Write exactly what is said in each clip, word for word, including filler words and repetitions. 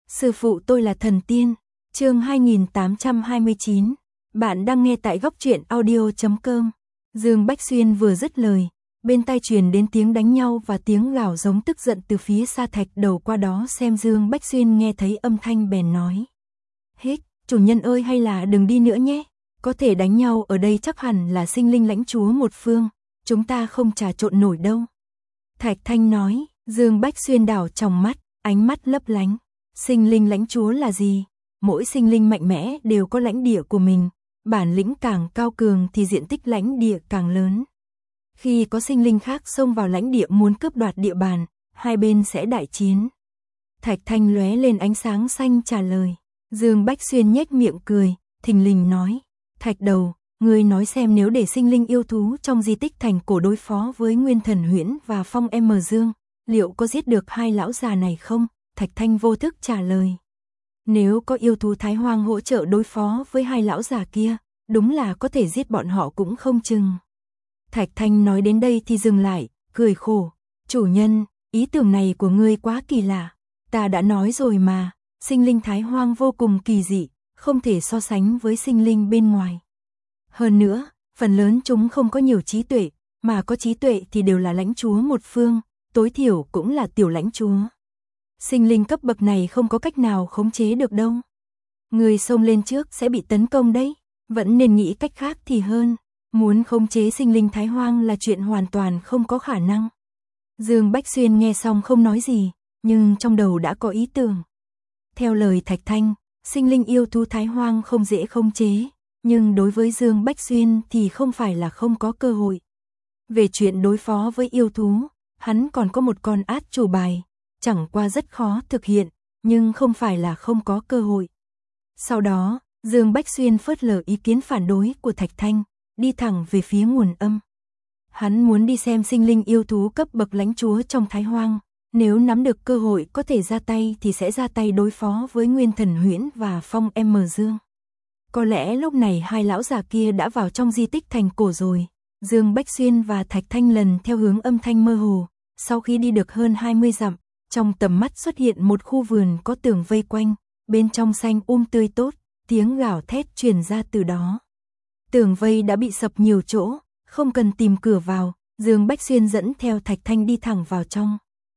Sư phụ tôi là thần tiên. Chương hai nghìn tám trăm hai mươi chín. Bạn đang nghe tại góc truyện audio chấm com. Dương Bách Xuyên vừa dứt lời, bên tai truyền đến tiếng đánh nhau và tiếng gào giống tức giận từ phía xa Thạch Đầu qua đó xem. Dương Bách Xuyên nghe thấy âm thanh bèn nói: "Hít, chủ nhân ơi, hay là đừng đi nữa nhé. Có thể đánh nhau ở đây chắc hẳn là sinh linh lãnh chúa một phương, chúng ta không trà trộn nổi đâu." Thạch Thanh nói. Dương Bách Xuyên đảo tròng mắt, ánh mắt lấp lánh. Sinh linh lãnh chúa là gì? Mỗi sinh linh mạnh mẽ đều có lãnh địa của mình, bản lĩnh càng cao cường thì diện tích lãnh địa càng lớn. Khi có sinh linh khác xông vào lãnh địa muốn cướp đoạt địa bàn, hai bên sẽ đại chiến. Thạch Thanh lóe lên ánh sáng xanh trả lời. Dương Bách Xuyên nhếch miệng cười, thình lình nói: "Thạch Đầu, ngươi nói xem, nếu để sinh linh yêu thú trong di tích thành cổ đối phó với Nguyên Thần Huyễn và Phong M Dương, liệu có giết được hai lão già này không?" Thạch Thanh vô thức trả lời. Nếu có yêu thú Thái Hoang hỗ trợ đối phó với hai lão già kia, đúng là có thể giết bọn họ cũng không chừng. Thạch Thanh nói đến đây thì dừng lại, cười khổ. "Chủ nhân, ý tưởng này của ngươi quá kỳ lạ. Ta đã nói rồi mà, sinh linh Thái Hoang vô cùng kỳ dị, không thể so sánh với sinh linh bên ngoài. Hơn nữa, phần lớn chúng không có nhiều trí tuệ, mà có trí tuệ thì đều là lãnh chúa một phương, tối thiểu cũng là tiểu lãnh chúa. Sinh linh cấp bậc này không có cách nào khống chế được đâu. Người xông lên trước sẽ bị tấn công đấy, vẫn nên nghĩ cách khác thì hơn. Muốn khống chế sinh linh Thái Hoang là chuyện hoàn toàn không có khả năng." Dương Bách Xuyên nghe xong không nói gì, nhưng trong đầu đã có ý tưởng. Theo lời Thạch Thanh, sinh linh yêu thú Thái Hoang không dễ khống chế, nhưng đối với Dương Bách Xuyên thì không phải là không có cơ hội. Về chuyện đối phó với yêu thú, hắn còn có một con át chủ bài, chẳng qua rất khó thực hiện, nhưng không phải là không có cơ hội. Sau đó, Dương Bách Xuyên phớt lờ ý kiến phản đối của Thạch Thanh, đi thẳng về phía nguồn âm. Hắn muốn đi xem sinh linh yêu thú cấp bậc lãnh chúa trong Thái Hoang, nếu nắm được cơ hội có thể ra tay thì sẽ ra tay đối phó với Nguyên Thần Huyễn và Phong M Dương. Có lẽ lúc này hai lão già kia đã vào trong di tích thành cổ rồi. Dương Bách Xuyên và Thạch Thanh lần theo hướng âm thanh mơ hồ, sau khi đi được hơn hai mươi dặm, trong tầm mắt xuất hiện một khu vườn có tường vây quanh, bên trong xanh um tươi tốt, tiếng gào thét truyền ra từ đó. Tường vây đã bị sập nhiều chỗ, không cần tìm cửa vào, Dương Bách Xuyên dẫn theo Thạch Thanh đi thẳng vào trong.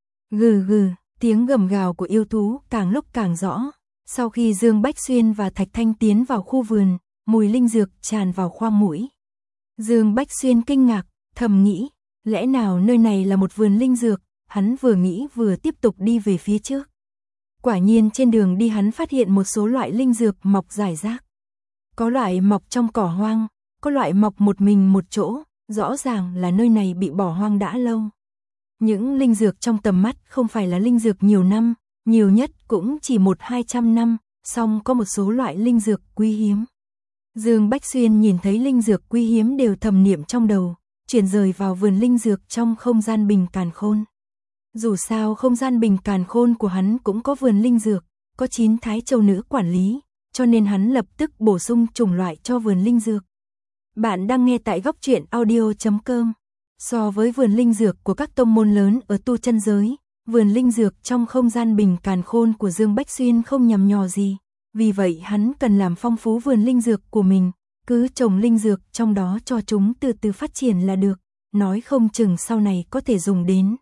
Gừ gừ, tiếng gầm gào của yêu thú càng lúc càng rõ. Sau khi Dương Bách Xuyên và Thạch Thanh tiến vào khu vườn, mùi linh dược tràn vào khoang mũi. Dương Bách Xuyên kinh ngạc, thầm nghĩ, lẽ nào nơi này là một vườn linh dược? Hắn vừa nghĩ vừa tiếp tục đi về phía trước. Quả nhiên trên đường đi hắn phát hiện một số loại linh dược mọc rải rác. Có loại mọc trong cỏ hoang, có loại mọc một mình một chỗ, rõ ràng là nơi này bị bỏ hoang đã lâu. Những linh dược trong tầm mắt không phải là linh dược nhiều năm, nhiều nhất cũng chỉ một hai trăm năm, song có một số loại linh dược quý hiếm. Dương Bách Xuyên nhìn thấy linh dược quý hiếm đều thầm niệm trong đầu, chuyển rời vào vườn linh dược trong không gian bình càn khôn. Dù sao không gian bình càn khôn của hắn cũng có vườn linh dược, có chín thái châu nữ quản lý, cho nên hắn lập tức bổ sung chủng loại cho vườn linh dược. Bạn đang nghe tại góc truyện audio chấm com. So với vườn linh dược của các tông môn lớn ở tu chân giới, vườn linh dược trong không gian bình càn khôn của Dương Bách Xuyên không nhằm nhò gì. Vì vậy hắn cần làm phong phú vườn linh dược của mình, cứ trồng linh dược trong đó cho chúng từ từ phát triển là được, nói không chừng sau này có thể dùng đến.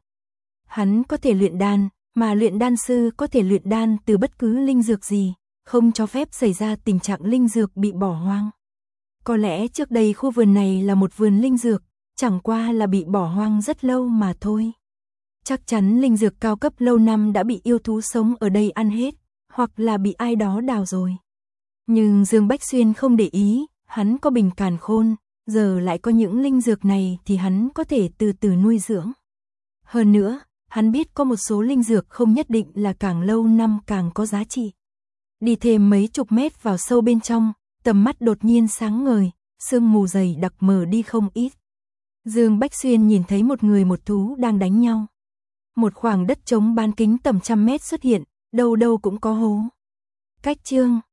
Hắn có thể luyện đan, mà luyện đan sư có thể luyện đan từ bất cứ linh dược gì, không cho phép xảy ra tình trạng linh dược bị bỏ hoang. Có lẽ trước đây khu vườn này là một vườn linh dược, chẳng qua là bị bỏ hoang rất lâu mà thôi. Chắc chắn linh dược cao cấp lâu năm đã bị yêu thú sống ở đây ăn hết, hoặc là bị ai đó đào rồi. Nhưng Dương Bách Xuyên không để ý, hắn có bình càn khôn, giờ lại có những linh dược này thì hắn có thể từ từ nuôi dưỡng. Hơn nữa, hắn biết có một số linh dược không nhất định là càng lâu năm càng có giá trị. Đi thêm mấy chục mét vào sâu bên trong, tầm mắt đột nhiên sáng ngời, sương mù dày đặc mờ đi không ít. Dương Bách Xuyên nhìn thấy một người một thú đang đánh nhau. Một khoảng đất trống bán kính tầm trăm mét xuất hiện, đâu đâu cũng có hố. Cách chương